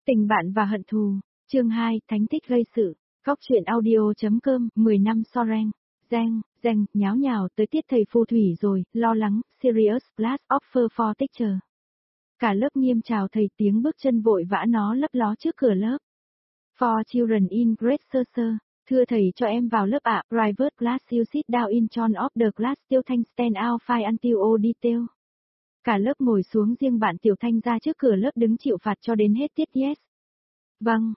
Tình bạn và hận thù, chương 2, thánh tích gây sự, góc truyện audio.com, 10 năm Soren, Giang, nháo nhào tới tiết thầy phù thủy rồi, lo lắng, serious, last offer for teacher. Cả lớp nghiêm chào thầy, tiếng bước chân vội vã nó lấp ló trước cửa lớp. For children in grade sir, thưa thầy cho em vào lớp ạ, private class you sit down in front of the class Tiểu Thanh stand out fine until all detail. Cả lớp ngồi xuống, riêng bạn Tiểu Thanh ra trước cửa lớp đứng chịu phạt cho đến hết tiết yes. Vâng,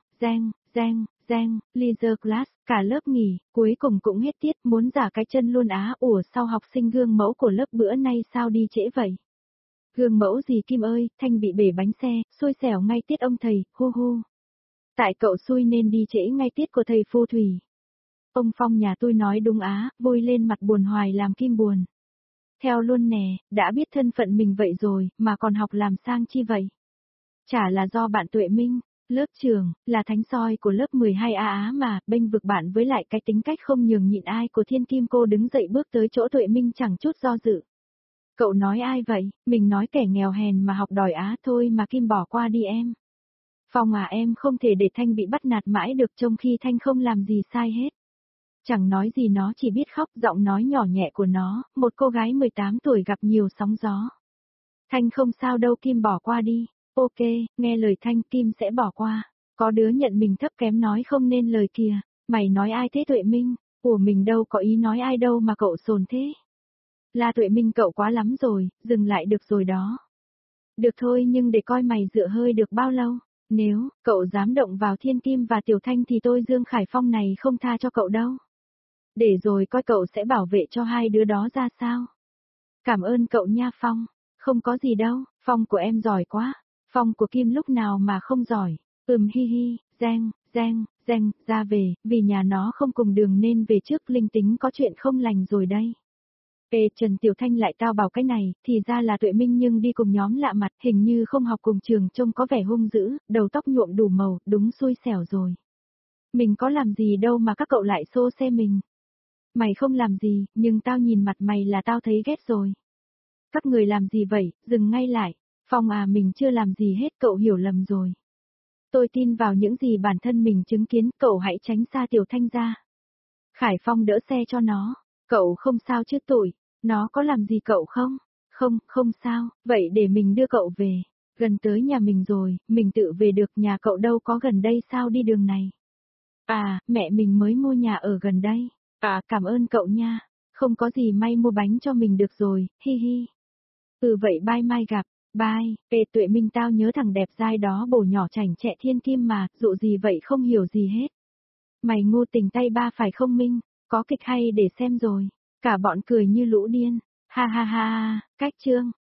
Giang, leisure class, cả lớp nghỉ, cuối cùng cũng hết tiết, muốn giả cái chân luôn á, ủa sao học sinh gương mẫu của lớp bữa nay sao đi trễ vậy? Gương mẫu gì Kim ơi, Thanh bị bể bánh xe, xui xẻo ngay tiết ông thầy, hu. Tại cậu xui nên đi trễ ngay tiết của thầy phù thủy. Ông Phong nhà tôi nói đúng á, vui lên mặt buồn hoài làm Kim buồn. Theo luôn nè, đã biết thân phận mình vậy rồi, mà còn học làm sang chi vậy? Chả là do bạn Tuệ Minh, lớp trường, là thánh soi của lớp 12A á mà, bênh vực bạn với lại cái tính cách không nhường nhịn ai của Thiên Kim cô đứng dậy bước tới chỗ Tuệ Minh chẳng chút do dự. Cậu nói ai vậy, mình nói kẻ nghèo hèn mà học đòi á thôi mà Kim bỏ qua đi em. Phong à em không thể để Thanh bị bắt nạt mãi được trong khi Thanh không làm gì sai hết. Chẳng nói gì nó chỉ biết khóc, giọng nói nhỏ nhẹ của nó, một cô gái 18 tuổi gặp nhiều sóng gió. Thanh không sao đâu Kim bỏ qua đi, ok, nghe lời Thanh Kim sẽ bỏ qua. Có đứa nhận mình thấp kém nói không nên lời kìa, mày nói ai thế Tuệ Minh, của mình đâu có ý nói ai đâu mà cậu sồn thế. Là Tuệ Minh cậu quá lắm rồi, dừng lại được rồi đó. Được thôi nhưng để coi mày dựa hơi được bao lâu, nếu cậu dám động vào Thiên Kim và Tiểu Thanh thì tôi Dương Khải Phong này không tha cho cậu đâu. Để rồi coi cậu sẽ bảo vệ cho hai đứa đó ra sao. Cảm ơn cậu nha Phong, không có gì đâu, Phong của em giỏi quá, Phong của Kim lúc nào mà không giỏi, hi, Giang, ra về, vì nhà nó không cùng đường nên về trước linh tính có chuyện không lành rồi đây. Ê Trần Tiểu Thanh lại tao bảo cái này, thì ra là Tuệ Minh nhưng đi cùng nhóm lạ mặt, hình như không học cùng trường trông có vẻ hung dữ, đầu tóc nhuộm đủ màu, đúng xui xẻo rồi. Mình có làm gì đâu mà các cậu lại xô xe mình. Mày không làm gì, nhưng tao nhìn mặt mày là tao thấy ghét rồi. Các người làm gì vậy, dừng ngay lại. Phong à mình chưa làm gì hết cậu hiểu lầm rồi. Tôi tin vào những gì bản thân mình chứng kiến, cậu hãy tránh xa Tiểu Thanh ra. Khải Phong đỡ xe cho nó, cậu không sao chứ tụi, nó có làm gì cậu không? Không sao, vậy để mình đưa cậu về. Gần tới nhà mình rồi, mình tự về được, nhà cậu đâu có gần đây sao đi đường này. À, mẹ mình mới mua nhà ở gần đây. À, cảm ơn cậu nha, không có gì may mua bánh cho mình được rồi, hi. Vậy bye mai gặp, bye, Tuệ Minh tao nhớ thằng đẹp dai đó bổ nhỏ chảnh chẹ Thiên Kim mà, dụ gì vậy không hiểu gì hết. Mày ngu tình tay ba phải không Minh, có kịch hay để xem rồi, cả bọn cười như lũ điên, ha, cách chương.